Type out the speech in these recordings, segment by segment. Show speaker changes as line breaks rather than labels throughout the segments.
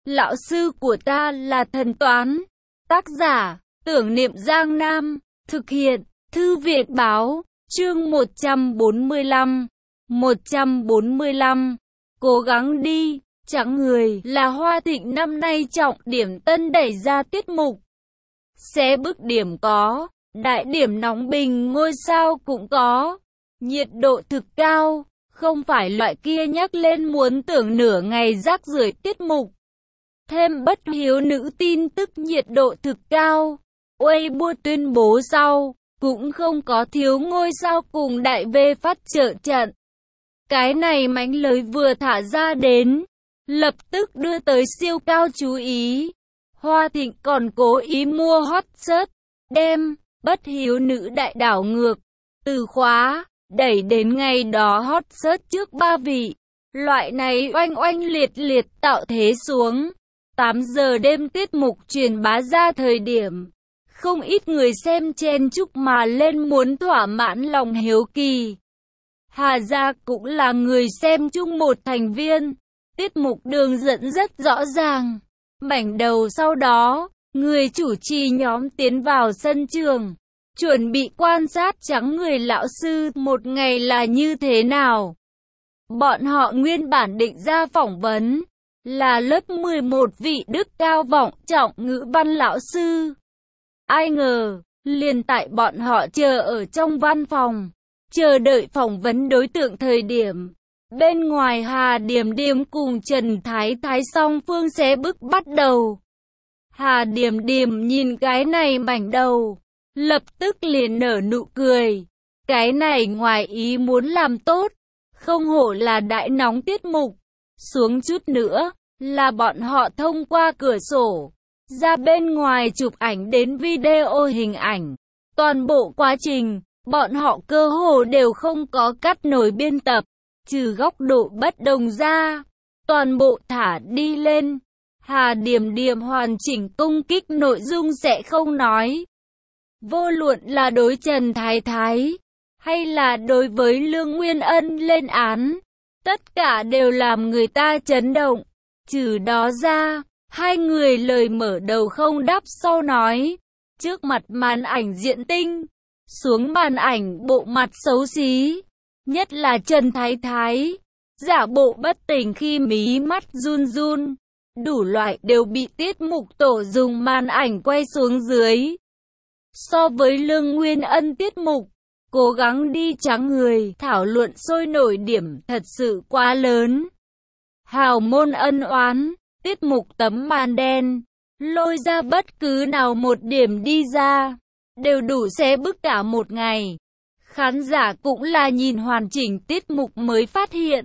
Lão sư của ta là thần toán. Tác giả, Tưởng Niệm Giang Nam. Thực hiện, Thư viện Báo. Chương 145. 145. Cố gắng đi, Trắng Người là Hoa Thịnh năm nay trọng điểm tân đẩy ra tiết mục. Xé bức điểm có, đại điểm nóng bình ngôi sao cũng có. Nhiệt độ thực cao, không phải loại kia nhắc lên muốn tưởng nửa ngày rác rưởi tiết mục. Thêm bất hiếu nữ tin tức nhiệt độ thực cao. Weibo tuyên bố sau, cũng không có thiếu ngôi sao cùng đại V phát trợ trận. Cái này mánh lới vừa thả ra đến, lập tức đưa tới siêu cao chú ý. Hoa Thịnh còn cố ý mua hot search, đem bất hiếu nữ đại đảo ngược, từ khóa, đẩy đến ngày đó hot search trước 3 vị. Loại này oanh oanh liệt liệt tạo thế xuống. 8 giờ đêm tiết mục truyền bá ra thời điểm, không ít người xem chen chúc mà lên muốn thỏa mãn lòng hiếu kỳ. Hà Gia cũng là người xem chung một thành viên. Tiết mục đường dẫn rất rõ ràng. Mảnh đầu sau đó, người chủ trì nhóm tiến vào sân trường, chuẩn bị quan sát Trắng Người lão sư một ngày là như thế nào. Bọn họ nguyên bản định ra phỏng vấn là lớp 11 vị đức cao vọng trọng ngữ văn lão sư. Ai ngờ, liền tại bọn họ chờ ở trong văn phòng, chờ đợi phỏng vấn đối tượng thời điểm, bên ngoài Hà Điềm Điềm cùng Trần Thái Thái song phương xé bức bắt đầu. Hà Điềm Điềm nhìn cái này mảnh đầu, lập tức liền nở nụ cười. Cái này ngoài ý muốn làm tốt, không hổ là đại nóng tiết mục. Xuống chút nữa, là bọn họ thông qua cửa sổ, ra bên ngoài chụp ảnh đến video hình ảnh. Toàn bộ quá trình, bọn họ cơ hồ đều không có cắt nối biên tập, trừ góc độ bất đồng ra. Toàn bộ thả đi lên. Hà Điềm Điềm hoàn chỉnh công kích nội dung sẽ không nói. Vô luận là đối Trần Thái Thái, hay là đối với Lương Nguyên Ân lên án, tất cả đều làm người ta chấn động. Trừ đó ra, hai người lời mở đầu không đáp sau nói. Trước mặt màn ảnh diện tinh, xuống màn ảnh bộ mặt xấu xí. Nhất là Trần Thái Thái, giả bộ bất tỉnh khi mí mắt run run. Đủ loại đều bị tiết mục tổ dùng màn ảnh quay xuống dưới. So với Lương Nguyên Ân tiết mục, cố gắng đi Trắng Người, thảo luận sôi nổi điểm thật sự quá lớn. Hào môn ân oán, tiết mục tấm màn đen, lôi ra bất cứ nào một điểm đi ra, đều đủ xé bức cả một ngày. Khán giả cũng là nhìn hoàn chỉnh tiết mục mới phát hiện.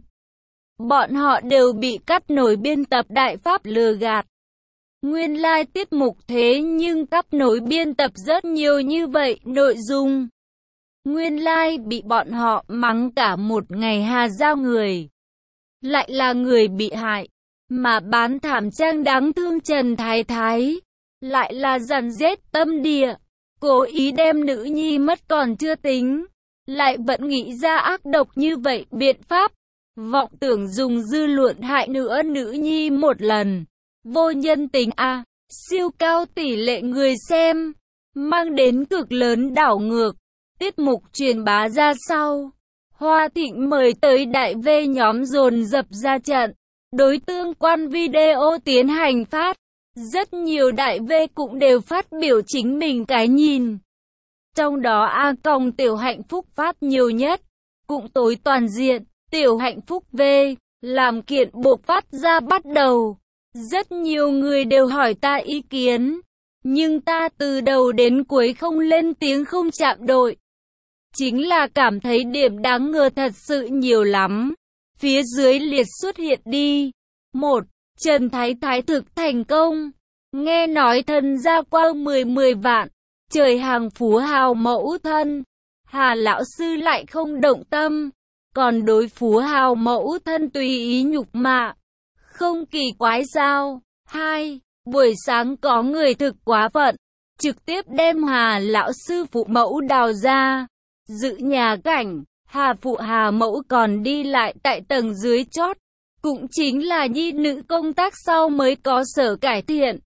Bọn họ đều bị cắt nối biên tập đại pháp lừa gạt. Nguyên lai tiết mục thế nhưng cắt nối biên tập rất nhiều như vậy nội dung. Nguyên lai bị bọn họ mắng cả một ngày Hà Giao người. Lại là người bị hại, mà bán thảm trang đáng thương Trần Thái Thái. Lại là dằn dết tâm địa, cố ý đem nữ nhi mất còn chưa tính. Lại vẫn nghĩ ra ác độc như vậy biện pháp. Vọng tưởng dùng dư luận hại nữa nữ nhi một lần. Vô nhân tính a, siêu cao tỷ lệ người xem, mang đến cực lớn đảo ngược. Tiết mục truyền bá ra sau, Hoa Thịnh mời tới đại V nhóm dồn dập ra trận, đối tương quan video tiến hành phát. Rất nhiều đại V cũng đều phát biểu chính mình cái nhìn. Trong đó A Còng Tiểu Hạnh Phúc phát nhiều nhất, cũng tối toàn diện. Tiểu Hạnh Phúc V, làm kiện buộc phát ra bắt đầu. Rất nhiều người đều hỏi ta ý kiến, nhưng ta từ đầu đến cuối không lên tiếng không chạm đội. Chính là cảm thấy điểm đáng ngờ thật sự nhiều lắm. Phía dưới liệt xuất hiện đi. 1. Trần Thái Thái thực thành công. Nghe nói thân gia qua 10 vạn. Trời hàng phú hào mẫu thân. Hà lão sư lại không động tâm. Còn đối phú hào mẫu thân tùy ý nhục mạ. Không kỳ quái sao? 2. Buổi sáng có người thực quá phận. Trực tiếp đem Hà lão sư phụ mẫu đào ra. Giữ nhà cảnh, Hà phụ Hà mẫu còn đi lại tại tầng dưới chót. cũng chính là nhi nữ công tác sau mới có sở cải thiện.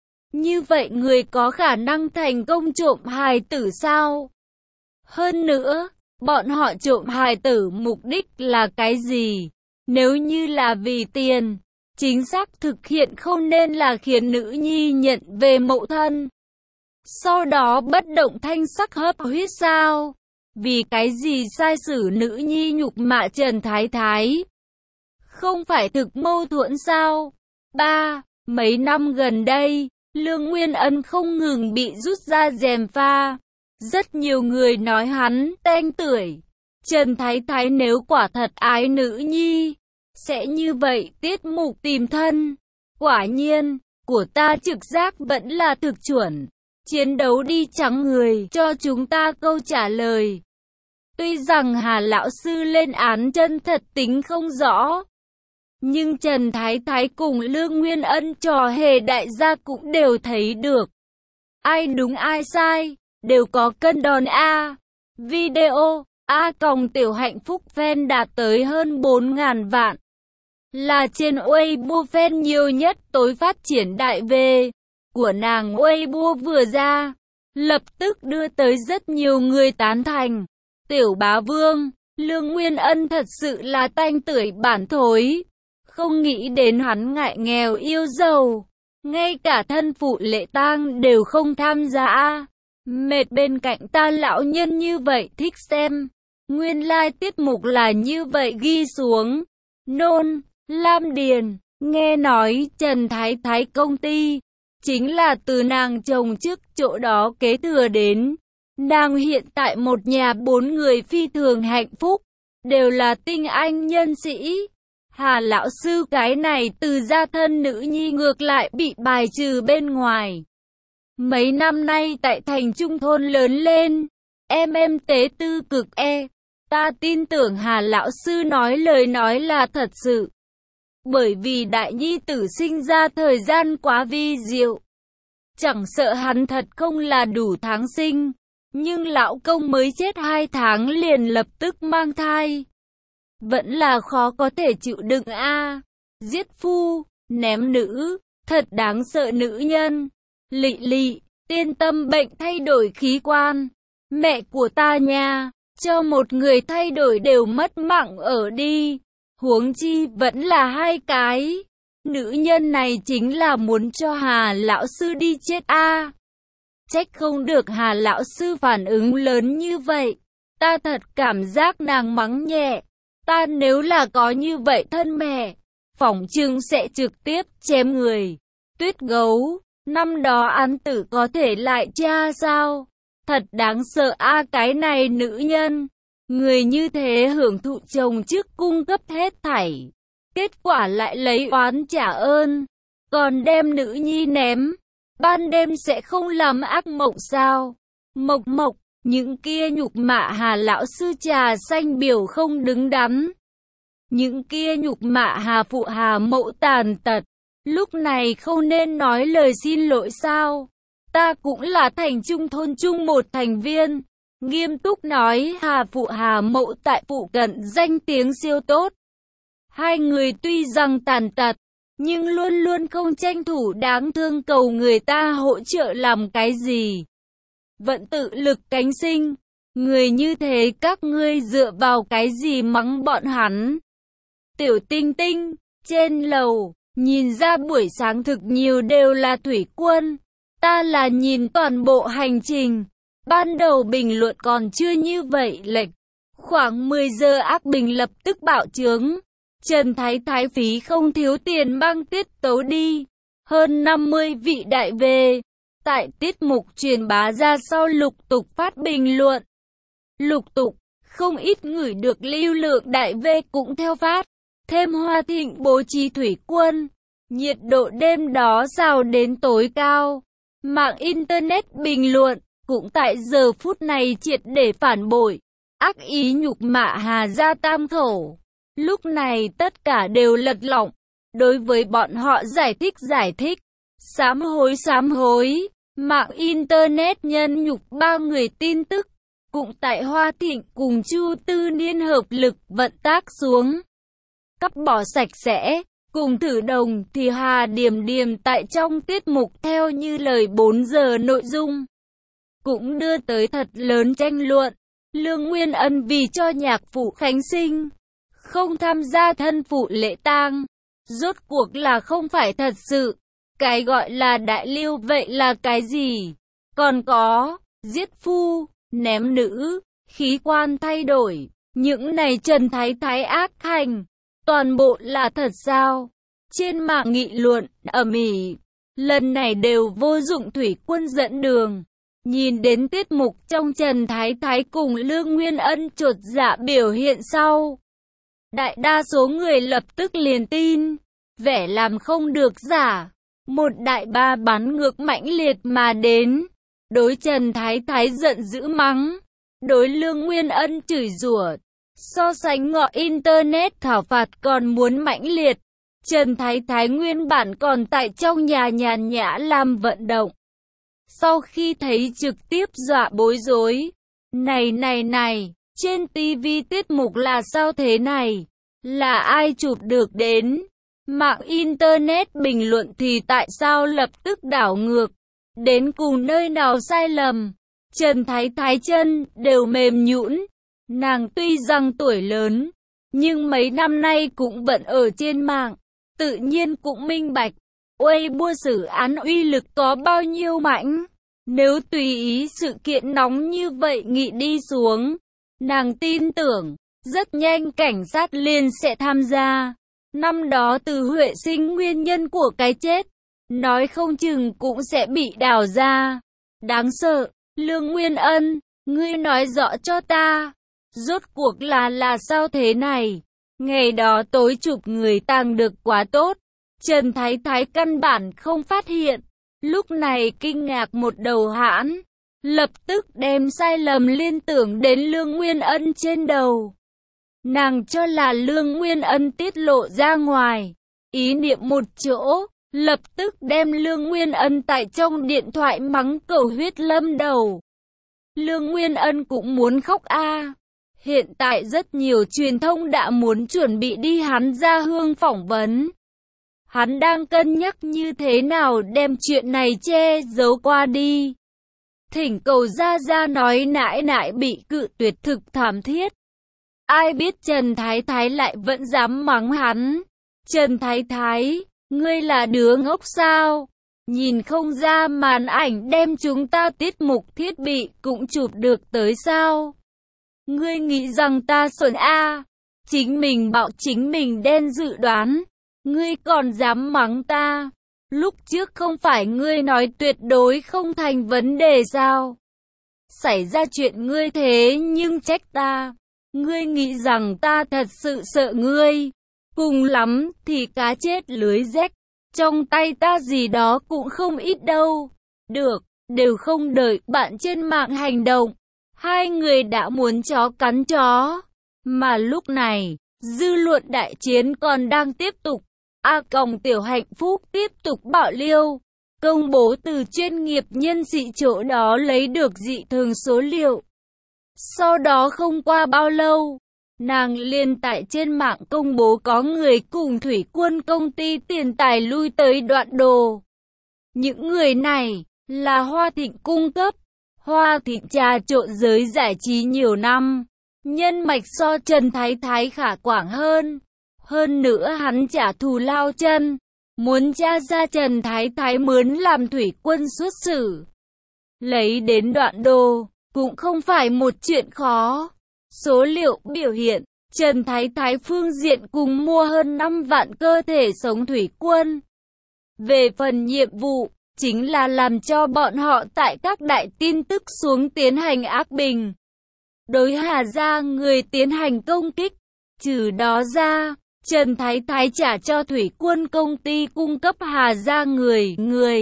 Như vậy người có khả năng thành công trộm hài tử sao? Hơn nữa, bọn họ trộm hài tử mục đích là cái gì? Nếu như là vì tiền, chính xác thực hiện không nên là khiến nữ nhi nhận về mẫu thân. Sau đó bất động thanh sắc hấp huyết sao? Vì cái gì sai sử nữ nhi nhục mạ Trần Thái Thái? Không phải thực mâu thuẫn sao? 3. Mấy năm gần đây, Lương Nguyên Ân không ngừng bị rút ra gièm pha. Rất nhiều người nói hắn tanh tưởi. Trần Thái Thái nếu quả thật ái nữ nhi, sẽ như vậy tiết mục tìm thân. Quả nhiên, của ta trực giác vẫn là thực chuẩn. Chiến đấu đi trắng người cho chúng ta câu trả lời. Tuy rằng Hà lão sư lên án chân thật tính không rõ, nhưng Trần Thái Thái cùng Lương Nguyên Ân trò hề đại gia cũng đều thấy được. Ai đúng ai sai, đều có cân đòn A. Video A còng tiểu hạnh phúc fan đạt tới hơn 4.000 vạn. Là trên Weibo fan nhiều nhất tối phát triển đại về của nàng. Weibo vừa ra, lập tức đưa tới rất nhiều người tán thành. Tiểu bá vương, Lương Nguyên Ân thật sự là tanh tưởi bản thối. Không nghĩ đến hắn ngại nghèo yêu giàu, ngay cả thân phụ lễ tang đều không tham gia. Mệt bên cạnh ta lão nhân như vậy thích xem. Nguyên lai tiết mục là như vậy ghi xuống. Nôn, Lam Điền, nghe nói Trần Thái Thái công ty chính là từ nàng chồng trước chỗ đó kế thừa đến. Nàng hiện tại một nhà 4 người phi thường hạnh phúc, đều là tinh anh nhân sĩ. Hà lão sư cái này từ gia thân nữ nhi ngược lại bị bài trừ bên ngoài. Mấy năm nay tại thành trung thôn lớn lên, em tế tư cực ta tin tưởng Hà lão sư nói lời nói là thật sự. Bởi vì đại nhi tử sinh ra thời gian quá vi diệu. Chẳng sợ hắn thật không là đủ tháng sinh, nhưng lão công mới chết 2 tháng liền lập tức mang thai. Vẫn là khó có thể chịu đựng a. Giết phu, ném nữ, thật đáng sợ nữ nhân. Lị lị, tiên tâm bệnh thay đổi khí quan. Mẹ của ta nha, cho một người thay đổi đều mất mạng ở đi. Huống chi vẫn là 2 cái. Nữ nhân này chính là muốn cho Hà lão sư đi chết a. Trách không được Hà lão sư phản ứng lớn như vậy. Ta thật cảm giác nàng mắng nhẹ. Ta nếu là có như vậy thân mẹ, phỏng chừng sẽ trực tiếp chém người. Tuyết gấu, năm đó án tử có thể lại tra sao? Thật đáng sợ a, cái này nữ nhân. Người như thế hưởng thụ chồng trước cung cấp hết thảy. Kết quả lại lấy oán trả ơn. Còn đem nữ nhi ném. Ban đêm sẽ không làm ác mộng sao? Mộc mộc, những kia nhục mạ Hà lão sư trà xanh biểu không đứng đắn. Những kia nhục mạ Hà phụ Hà mẫu tàn tật. Lúc này không nên nói lời xin lỗi sao? Ta cũng là thành trung thôn chung một thành viên. Nghiêm túc nói Hà phụ Hà mẫu tại phụ cận danh tiếng siêu tốt. 2 người tuy rằng tàn tật, nhưng luôn luôn không tranh thủ đáng thương cầu người ta hỗ trợ làm cái gì. Vẫn tự lực cánh sinh. Người như thế các ngươi dựa vào cái gì mắng bọn hắn? Tiểu Tinh Tinh, trên lầu, nhìn ra buổi sáng thực nhiều đều là thủy quân. Ta là nhìn toàn bộ hành trình. Ban đầu bình luận còn chưa như vậy lệch. Khoảng 10 giờ ác bình lập tức bạo chướng. Trần Thái Thái phí không thiếu tiền mang tiết tấu đi. Hơn 50 vị đại về. Tại tiết mục truyền bá ra sau lục tục phát bình luận. Lục tục, không ít người được lưu lượng đại về cũng theo phát. Thêm Hoa Thịnh bố trí thủy quân. Nhiệt độ đêm đó sao đến tối cao. Mạng Internet bình luận cũng tại giờ phút này triệt để phản bội. Ác ý nhục mạ Hà gia tam khẩu. Lúc này tất cả đều lật lọng. Đối với bọn họ giải thích. Sám hối. Mạng Internet nhân nhục 3 người tin tức. Cũng tại Hoa Thịnh cùng Chu Tư Niên hợp lực vận tác xuống. cắt bỏ sạch sẽ. Cùng thử đồng thì Hà Điềm Điềm tại trong tiết mục theo như lời 4 giờ nội dung cũng đưa tới thật lớn tranh luận. Lương Nguyên Ân vì cho nhạc phụ Khánh sinh không tham gia thân phụ lễ tang, rốt cuộc là không phải thật sự. Cái gọi là đại lưu vậy là cái gì? Còn có giết phu, ném nữ, khí quan thay đổi, những này Trần Thái Thái ác hành, toàn bộ là thật sao? Trên mạng nghị luận ầm ĩ, lần này đều vô dụng. Thủy Quân dẫn đường. Nhìn đến tiết mục trong Trần Thái Thái cùng Lương Nguyên Ân chột dạ biểu hiện sau, đại đa số người lập tức liền tin, vẻ làm không được giả. Một đại ba bắn ngược mãnh liệt mà đến, đối Trần Thái Thái giận dữ mắng, đối Lương Nguyên Ân chửi rủa, so sánh ngọ internet thảo phạt còn muốn mãnh liệt. Trần Thái Thái nguyên bản còn tại trong nhà nhàn nhã làm vận động, sau khi thấy trực tiếp dọa bối rối. Này, trên TV tiết mục là sao thế này? Là ai chụp được đến? Mạng internet bình luận thì tại sao lập tức đảo ngược? Đến cùng nơi nào sai lầm? Trần Thái Thái chân đều mềm nhũn. Nàng tuy rằng tuổi lớn, nhưng mấy năm nay cũng bận ở trên mạng, tự nhiên cũng minh bạch Weibo xử án uy lực có bao nhiêu mạnh. Nếu tùy ý sự kiện nóng như vậy nghị đi xuống, nàng tin tưởng rất nhanh cảnh sát liền sẽ tham gia. Năm đó Từ Huệ Sinh nguyên nhân của cái chết, nói không chừng cũng sẽ bị đào ra. Đáng sợ. Lương Nguyên Ân, ngươi nói rõ cho ta, rốt cuộc là sao thế này? Ngày đó tối chụp người tàng được quá tốt, Trần Thái Thái căn bản không phát hiện. Lúc này kinh ngạc một đầu hãn, lập tức đem sai lầm liên tưởng đến Lương Nguyên Ân trên đầu. Nàng cho là Lương Nguyên Ân tiết lộ ra ngoài, ý niệm một chỗ, lập tức đem Lương Nguyên Ân tại trong điện thoại mắng cầu huyết lâm đầu. Lương Nguyên Ân cũng muốn khóc a. Hiện tại rất nhiều truyền thông đã muốn chuẩn bị đi hắn ra hương phỏng vấn. Hắn đang cân nhắc như thế nào đem chuyện này che giấu qua đi. Thỉnh cầu ra nói nãi bị cự tuyệt thực thảm thiết. Ai biết Trần Thái Thái lại vẫn dám mắng hắn. Trần Thái Thái, ngươi là đứa ngốc sao? Nhìn không ra màn ảnh đem chúng ta tiết mục thiết bị cũng chụp được tới sao? Ngươi nghĩ rằng ta xuẩn a? Chính mình bảo chính mình đen dự đoán. Ngươi còn dám mắng ta? Lúc trước không phải ngươi nói tuyệt đối không thành vấn đề sao? Xảy ra chuyện ngươi thế nhưng trách ta. Ngươi nghĩ rằng ta thật sự sợ ngươi? Cùng lắm thì cá chết lưới rách. Trong tay ta gì đó cũng không ít đâu. Được, đều không đợi bạn trên mạng hành động. Hai người đã muốn chó cắn chó. Mà lúc này, dư luận đại chiến còn đang tiếp tục. Tiểu Hạnh Phúc tiếp tục bạo liêu, công bố từ chuyên nghiệp nhân sĩ chỗ đó lấy được dị thường số liệu. Sau đó không qua bao lâu, nàng liền tại trên mạng công bố có người cùng Thủy Quân công ty tiền tài lui tới Đoạn Đồ. Những người này là Hoa Thịnh cung cấp. Hoa Thịnh trà trộn giới giải trí nhiều năm, nhân mạch so Trần Thái Thái khả quảng hơn. Hơn nữa hắn trả thù lao chân, muốn tra ra Trần Thái Thái mướn làm Thủy Quân xuất xử. Lấy đến Đoạn Đồ, cũng không phải một chuyện khó. Số liệu biểu hiện, Trần Thái Thái phương diện cùng mua hơn 5 vạn cơ thể sống Thủy Quân. Về phần nhiệm vụ, chính là làm cho bọn họ tại các đại tin tức xuống tiến hành ác bình. Đối Hà gia người tiến hành công kích. Trừ đó ra, Trần Thái Thái trả cho Thủy Quân công ty cung cấp Hà gia người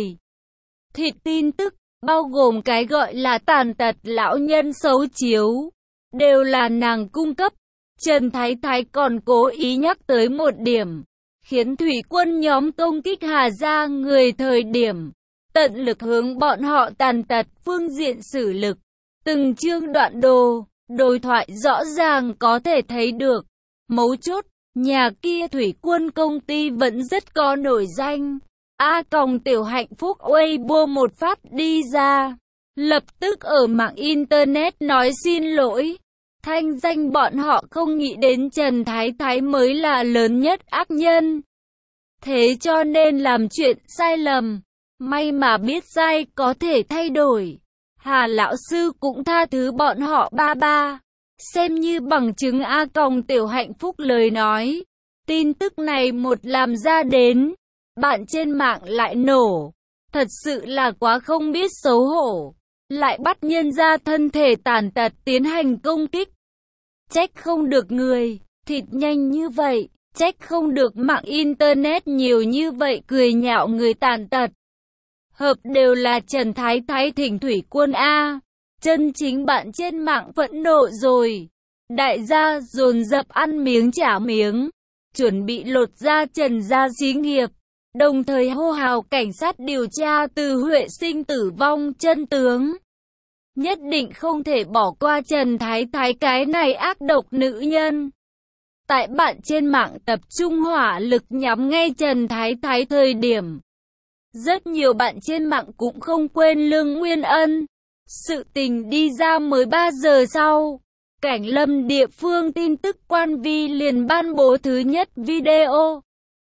thịt tin tức, bao gồm cái gọi là tàn tật lão nhân xấu chiếu, đều là nàng cung cấp. Trần Thái Thái còn cố ý nhắc tới một điểm, khiến Thủy Quân nhóm công kích Hà gia người thời điểm, tận lực hướng bọn họ tàn tật phương diện xử lực. Từng chương Đoạn Đồ, đối thoại rõ ràng có thể thấy được. Mấu chốt, Nhà kia thủy quân công ty vẫn rất có nổi danh. Tiểu hạnh phúc Weibo một phát đi ra, lập tức ở mạng Internet nói xin lỗi. Thanh danh bọn họ không nghĩ đến Trần Thái Thái mới là lớn nhất ác nhân. Thế cho nên làm chuyện sai lầm. May mà biết sai có thể thay đổi. Hà lão sư cũng tha thứ bọn họ ba. Xem như bằng chứng Tiểu hạnh phúc lời nói. Tin tức này một làm ra đến, bạn trên mạng lại nổ. Thật sự là quá không biết xấu hổ. Lại bắt nhân ra thân thể tàn tật tiến hành công kích. Trách không được người, thịt nhanh như vậy. Trách không được mạng Internet nhiều như vậy cười nhạo người tàn tật. Hợp đều là Trần Thái Thái thỉnh thủy quân A. Chân chính bạn trên mạng phẫn nộ rồi. Đại gia dồn dập ăn miếng trả miếng. Chuẩn bị lột ra Trần gia xí nghiệp. Đồng thời hô hào cảnh sát điều tra Từ Huệ Sinh tử vong chân tướng. Nhất định không thể bỏ qua Trần Thái Thái cái này ác độc nữ nhân. Tại bạn trên mạng tập trung hỏa lực nhắm ngay Trần Thái Thái thời điểm. Rất nhiều bạn trên mạng cũng không quên Lương Nguyên Ân. Sự tình đi ra mới 3 giờ sau. Cảnh Lâm địa phương tin tức quan vi liền ban bố thứ nhất video.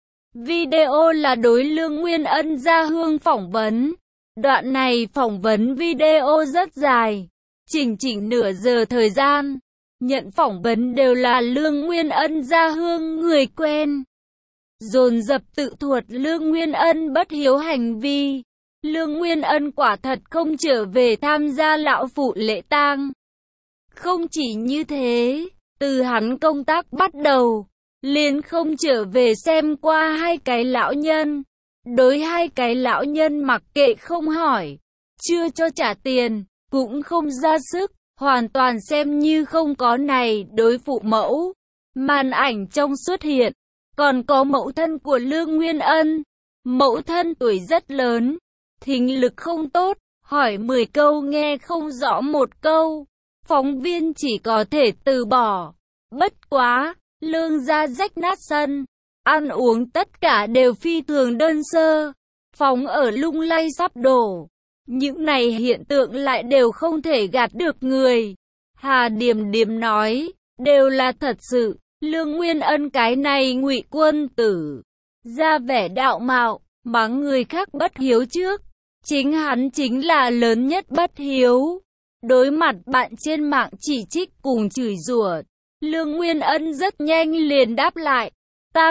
Video là đối Lương Nguyên Ân ra hương phỏng vấn. Đoạn này phỏng vấn video rất dài. Chỉnh nửa giờ thời gian. Nhận phỏng vấn đều là Lương Nguyên Ân ra hương người quen. Dồn dập tự thuật Lương Nguyên Ân bất hiếu hành vi. Lương Nguyên Ân quả thật không trở về tham gia lão phụ lễ tang. Không chỉ như thế, từ hắn công tác bắt đầu, liền không trở về xem qua hai cái lão nhân. Đối hai cái lão nhân mặc kệ không hỏi, chưa cho trả tiền, cũng không ra sức, hoàn toàn xem như không có này đối phụ mẫu. Màn ảnh trong xuất hiện, còn có mẫu thân của Lương Nguyên Ân. Mẫu thân tuổi rất lớn, thính lực không tốt, hỏi 10 câu nghe không rõ một câu. Phóng viên chỉ có thể từ bỏ. Bất quá, Lương gia rách nát sân, ăn uống tất cả đều phi thường đơn sơ. Phòng ở lung lay sắp đổ. Những này hiện tượng lại đều không thể gạt được người. Hà Điềm Điềm nói, đều là thật sự. Lương Nguyên Ân cái này ngụy quân tử, ra vẻ đạo mạo, mắng người khác bất hiếu trước. Chính hắn chính là lớn nhất bất hiếu. Đối mặt bạn trên mạng chỉ trích cùng chửi rủa, Lương Nguyên Ân rất nhanh liền đáp lại. Ta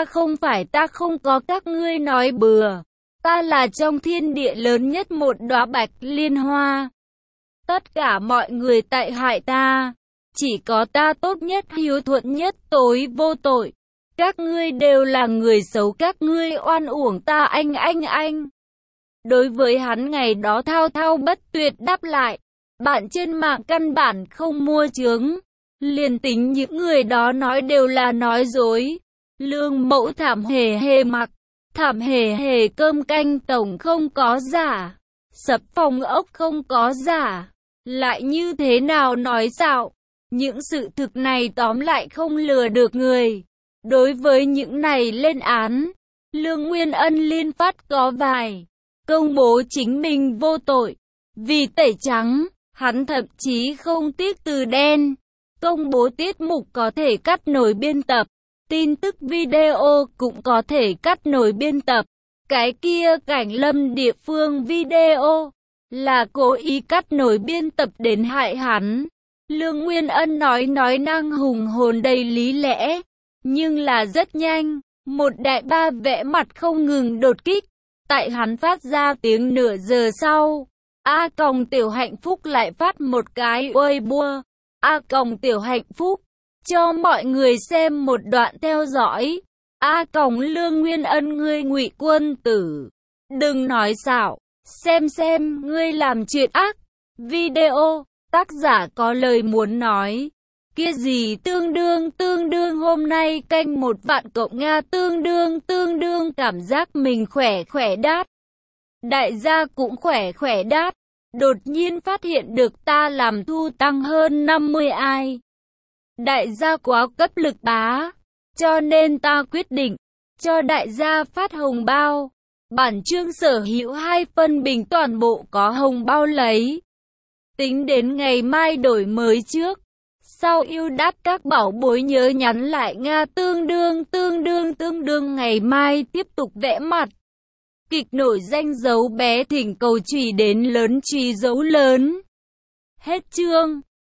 không có các ngươi nói bừa. Ta là trong thiên địa lớn nhất một đóa bạch liên hoa. Tất cả mọi người tại hại ta. Chỉ có ta tốt nhất, hiếu thuận nhất, tối vô tội. Các ngươi đều là người xấu, các ngươi oan uổng ta anh. Đối với hắn ngày đó thao thao bất tuyệt đáp lại. Bạn trên mạng căn bản không mua chướng. Liền tính những người đó nói đều là nói dối. Lương mẫu thảm hề hề mặc, thảm hề hề cơm canh tổng không có giả. Sập phòng ốc không có giả. Lại như thế nào nói xạo. Những sự thực này tóm lại không lừa được người. Đối với những này lên án, Lương Nguyên Ân liên phát có vài công bố chính mình vô tội. Vì tẩy trắng, hắn thậm chí không tiếc từ đen. Công bố tiết mục có thể cắt nổi biên tập. Tin tức video cũng có thể cắt nổi biên tập. Cái kia Cảnh Lâm địa phương video là cố ý cắt nổi biên tập đến hại hắn. Lương Nguyên Ân nói năng hùng hồn đầy lý lẽ, nhưng là rất nhanh, một đại ba vẽ mặt không ngừng đột kích. Tại hắn phát ra tiếng nửa giờ sau, Tiểu hạnh phúc lại phát một cái Weibo. Tiểu hạnh phúc cho mọi người xem một đoạn theo dõi. Lương Nguyên Ân ngươi ngụy quân tử, đừng nói xạo, xem ngươi làm chuyện ác. Video, tác giả có lời muốn nói. Kia gì tương đương hôm nay canh 1 vạn cộng Nga tương đương cảm giác mình khỏe đát. Đại gia cũng khỏe đát. Đột nhiên phát hiện được ta làm thu tăng hơn 50 ai. Đại gia quá cấp lực bá. cho nên ta quyết định cho đại gia phát hồng bao. Bản chương sở hữu 2 phân bình toàn bộ có hồng bao lấy. Tính đến ngày mai đổi mới trước. Sau yêu đắt các bảo bối nhớ nhắn lại Nga tương đương ngày mai tiếp tục vẽ mặt. Kịch nổi danh dấu bé thỉnh cầu chùy đến lớn chùy dấu lớn. Hết chương.